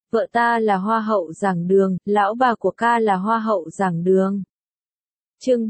vợ ta là hoa hậu giảng đường, lão bà của ca là hoa hậu giảng đường. Chương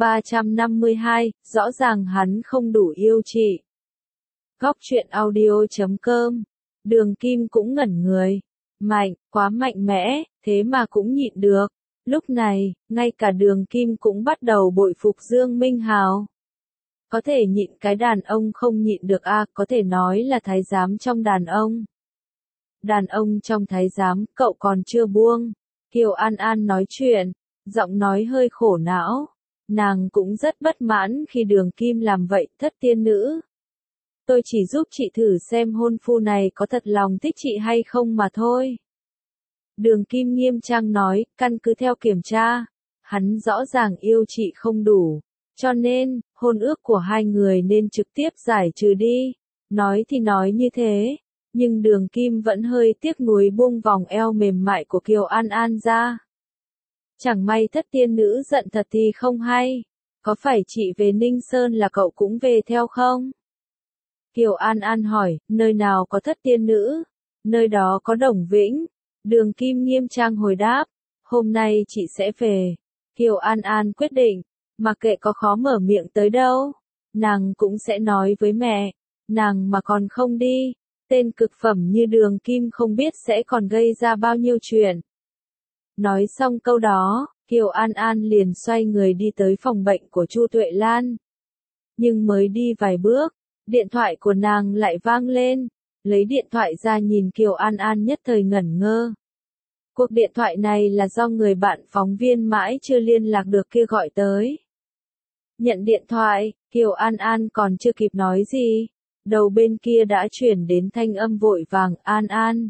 352, rõ ràng hắn không đủ yêu chị. Góc truyện audio.com. Đường Kim cũng ngẩn người. Mạnh, quá mạnh mẽ, thế mà cũng nhịn được. Lúc này, ngay cả Đường Kim cũng bắt đầu bội phục Dương Minh Hào. Có thể nhịn cái đàn ông không nhịn được à, có thể nói là thái giám trong đàn ông. Đàn ông trong thái giám, cậu còn chưa buông. Kiều An An nói chuyện, giọng nói hơi khổ não. Nàng cũng rất bất mãn khi Đường Kim làm vậy, thất tiên nữ. Tôi chỉ giúp chị thử xem hôn phu này có thật lòng thích chị hay không mà thôi. Đường Kim nghiêm trang nói, căn cứ theo kiểm tra, hắn rõ ràng yêu chị không đủ, cho nên, hôn ước của hai người nên trực tiếp giải trừ đi. Nói thì nói như thế, nhưng Đường Kim vẫn hơi tiếc nuối buông vòng eo mềm mại của Kiều An An ra. Chẳng may thất tiên nữ giận thật thì không hay, có phải chị về Ninh Sơn là cậu cũng về theo không? Kiều An An hỏi, nơi nào có thất tiên nữ? Nơi đó có Đồng Vĩnh. Đường Kim nghiêm trang hồi đáp, hôm nay chị sẽ về. Kiều An An quyết định, mặc kệ có khó mở miệng tới đâu, nàng cũng sẽ nói với mẹ, nàng mà còn không đi, tên cực phẩm như Đường Kim không biết sẽ còn gây ra bao nhiêu chuyện. Nói xong câu đó, Kiều An An liền xoay người đi tới phòng bệnh của Chu Tuệ Lan. Nhưng mới đi vài bước, điện thoại của nàng lại vang lên, lấy điện thoại ra nhìn Kiều An An nhất thời ngẩn ngơ. Cuộc điện thoại này là do người bạn phóng viên mãi chưa liên lạc được kia gọi tới. Nhận điện thoại, Kiều An An còn chưa kịp nói gì, đầu bên kia đã chuyển đến thanh âm vội vàng, An An.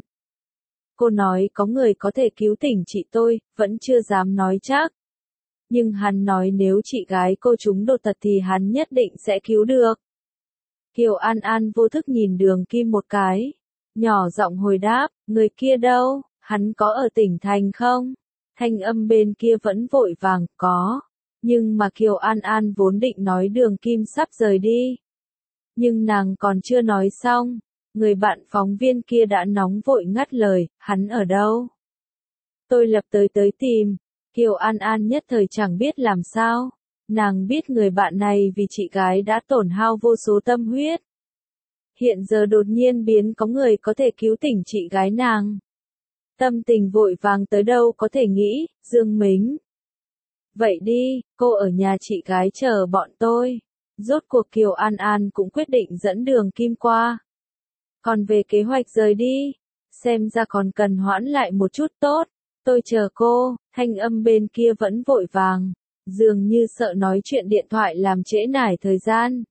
Cô nói có người có thể cứu tỉnh chị tôi, vẫn chưa dám nói chắc. Nhưng hắn nói nếu chị gái cô trúng đột tật thì hắn nhất định sẽ cứu được. Kiều An An vô thức nhìn Đường Kim một cái, nhỏ giọng hồi đáp, người kia đâu, hắn có ở tỉnh thành không? Thanh âm bên kia vẫn vội vàng, có. Nhưng mà Kiều An An vốn định nói Đường Kim sắp rời đi. Nhưng nàng còn chưa nói xong, người bạn phóng viên kia đã nóng vội ngắt lời, hắn ở đâu? Tôi lập tới tìm. Kiều An An nhất thời chẳng biết làm sao. Nàng biết người bạn này vì chị gái đã tổn hao vô số tâm huyết. Hiện giờ đột nhiên biến có người có thể cứu tỉnh chị gái nàng. Tâm tình vội vàng tới đâu có thể nghĩ, Dương Mính. Vậy đi, cô ở nhà chị gái chờ bọn tôi. Rốt cuộc Kiều An An cũng quyết định dẫn Đường Kim qua. Còn về kế hoạch rời đi, xem ra còn cần hoãn lại một chút tốt. Tôi chờ cô, thanh âm bên kia vẫn vội vàng. Dường như sợ nói chuyện điện thoại làm trễ nải thời gian.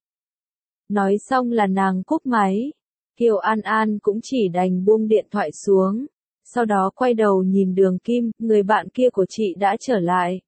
Nói xong là nàng cúp máy. Kiều An An cũng chỉ đành buông điện thoại xuống. Sau đó quay đầu nhìn Đường Kim, người bạn kia của chị đã trở lại.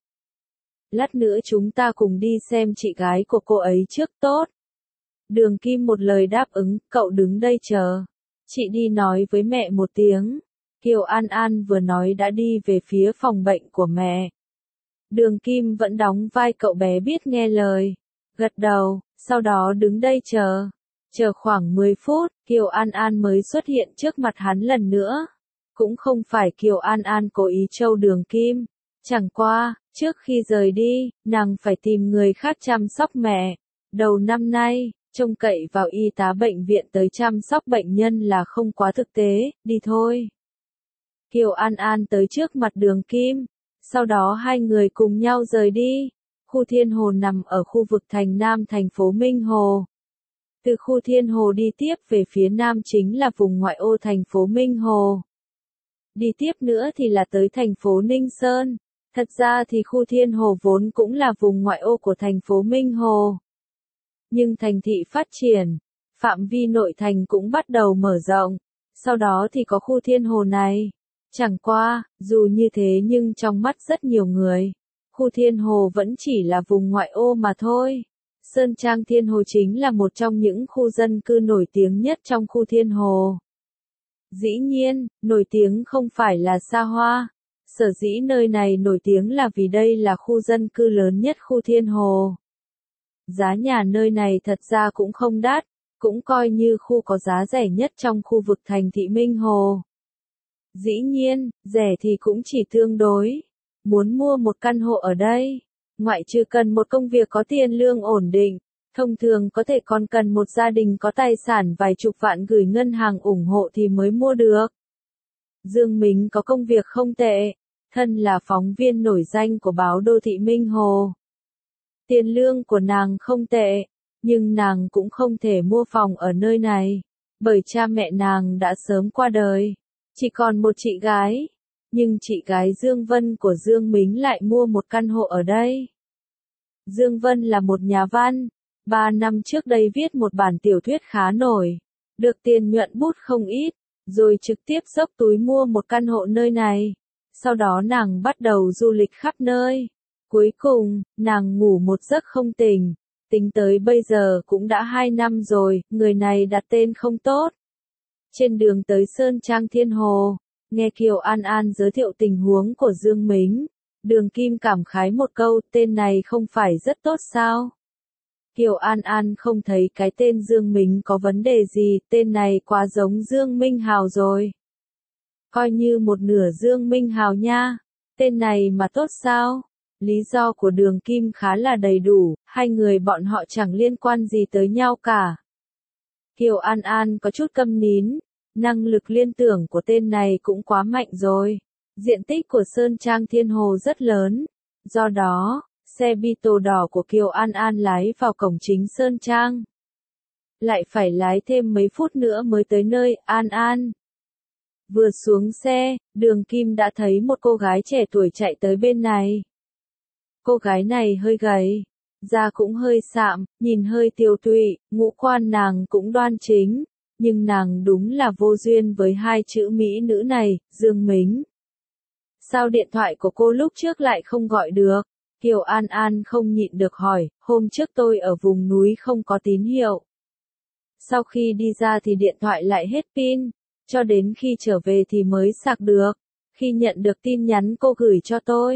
Lát nữa chúng ta cùng đi xem chị gái của cô ấy trước tốt. Đường Kim một lời đáp ứng, cậu đứng đây chờ. Chị đi nói với mẹ một tiếng. Kiều An An vừa nói đã đi về phía phòng bệnh của mẹ. Đường Kim vẫn đóng vai cậu bé biết nghe lời. Gật đầu, sau đó đứng đây chờ. Chờ khoảng 10 phút, Kiều An An mới xuất hiện trước mặt hắn lần nữa. Cũng không phải Kiều An An cố ý trêu Đường Kim. Chẳng qua, trước khi rời đi, nàng phải tìm người khác chăm sóc mẹ. Đầu năm nay, trông cậy vào y tá bệnh viện tới chăm sóc bệnh nhân là không quá thực tế, đi thôi. Kiều An An tới trước mặt Đường Kim. Sau đó hai người cùng nhau rời đi. Khu Thiên Hồ nằm ở khu vực thành Nam thành phố Minh Hồ. Từ khu Thiên Hồ đi tiếp về phía Nam chính là vùng ngoại ô thành phố Minh Hồ. Đi tiếp nữa thì là tới thành phố Ninh Sơn. Thật ra thì khu Thiên Hồ vốn cũng là vùng ngoại ô của thành phố Minh Hồ. Nhưng thành thị phát triển, phạm vi nội thành cũng bắt đầu mở rộng. Sau đó thì có khu Thiên Hồ này. Chẳng qua, dù như thế nhưng trong mắt rất nhiều người, khu Thiên Hồ vẫn chỉ là vùng ngoại ô mà thôi. Sơn Trang Thiên Hồ chính là một trong những khu dân cư nổi tiếng nhất trong khu Thiên Hồ. Dĩ nhiên, nổi tiếng không phải là xa hoa. Sở dĩ nơi này nổi tiếng là vì đây là khu dân cư lớn nhất khu Thiên Hồ. Giá nhà nơi này thật ra cũng không đắt, cũng coi như khu có giá rẻ nhất trong khu vực thành thị Minh Hồ. Dĩ nhiên, rẻ thì cũng chỉ tương đối. Muốn mua một căn hộ ở đây, ngoại trừ cần một công việc có tiền lương ổn định, thông thường có thể còn cần một gia đình có tài sản vài chục vạn gửi ngân hàng ủng hộ thì mới mua được. Dương Mính có công việc không tệ, thân là phóng viên nổi danh của báo Đô thị Minh Hồ. Tiền lương của nàng không tệ, nhưng nàng cũng không thể mua phòng ở nơi này, bởi cha mẹ nàng đã sớm qua đời, chỉ còn một chị gái. Nhưng chị gái Dương Vân của Dương Mính lại mua một căn hộ ở đây. Dương Vân là một nhà văn, 3 năm trước đây viết một bản tiểu thuyết khá nổi, được tiền nhuận bút không ít, rồi trực tiếp xốc túi mua một căn hộ nơi này. Sau đó nàng bắt đầu du lịch khắp nơi. Cuối cùng, nàng ngủ một giấc không tỉnh. Tính tới bây giờ cũng đã 2 năm rồi, người này đặt tên không tốt. Trên đường tới Sơn Trang Thiên Hồ, nghe Kiều An An giới thiệu tình huống của Dương Mính, Đường Kim cảm khái một câu, tên này không phải rất tốt sao? Kiều An An không thấy cái tên Dương Mính có vấn đề gì, tên này quá giống Dương Minh Hào rồi. Coi như một nửa Dương Minh Hào nha, tên này mà tốt sao? Lý do của Đường Kim khá là đầy đủ, hai người bọn họ chẳng liên quan gì tới nhau cả. Kiều An An có chút câm nín, năng lực liên tưởng của tên này cũng quá mạnh rồi. Diện tích của Sơn Trang Thiên Hồ rất lớn, do đó, xe Beetle đỏ của Kiều An An lái vào cổng chính Sơn Trang. Lại phải lái thêm mấy phút nữa mới tới nơi, An An. Vừa xuống xe, Đường Kim đã thấy một cô gái trẻ tuổi chạy tới bên này. Cô gái này hơi gầy, da cũng hơi sạm, nhìn hơi tiều tụy, ngũ quan nàng cũng đoan chính, nhưng nàng đúng là vô duyên với hai chữ mỹ nữ này, Dương Mính. Sao điện thoại của cô lúc trước lại không gọi được? Kiều An An không nhịn được hỏi, hôm trước tôi ở vùng núi không có tín hiệu. Sau khi đi ra thì điện thoại lại hết pin, cho đến khi trở về thì mới sạc được. Khi nhận được tin nhắn cô gửi cho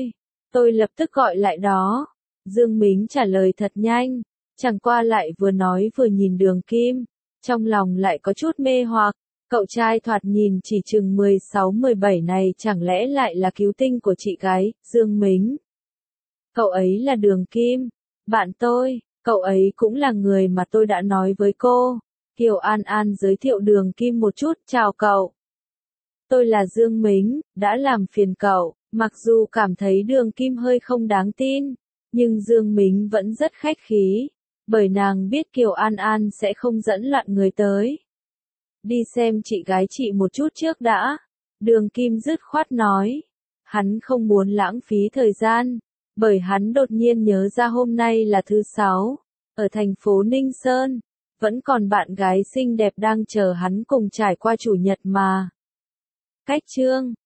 tôi lập tức gọi lại đó. Dương Mính trả lời thật nhanh, chẳng qua lại vừa nói vừa nhìn Đường Kim, trong lòng lại có chút mê hoặc, cậu trai thoạt nhìn chỉ chừng 16-17 này chẳng lẽ lại là cứu tinh của chị gái, Dương Mính. Cậu ấy là Đường Kim, bạn tôi, cậu ấy cũng là người mà tôi đã nói với cô. Kiều An An giới thiệu Đường Kim một chút, chào cậu. Tôi là Dương Mính, đã làm phiền cậu. Mặc dù cảm thấy Đường Kim hơi không đáng tin, nhưng Dương Mính vẫn rất khách khí, bởi nàng biết Kiều An An sẽ không dẫn loạn người tới. Đi xem chị gái chị một chút trước đã. Đường Kim dứt khoát nói. Hắn không muốn lãng phí thời gian, bởi hắn đột nhiên nhớ ra hôm nay là thứ Sáu, ở thành phố Ninh Sơn, vẫn còn bạn gái xinh đẹp đang chờ hắn cùng trải qua chủ nhật mà. Cách chương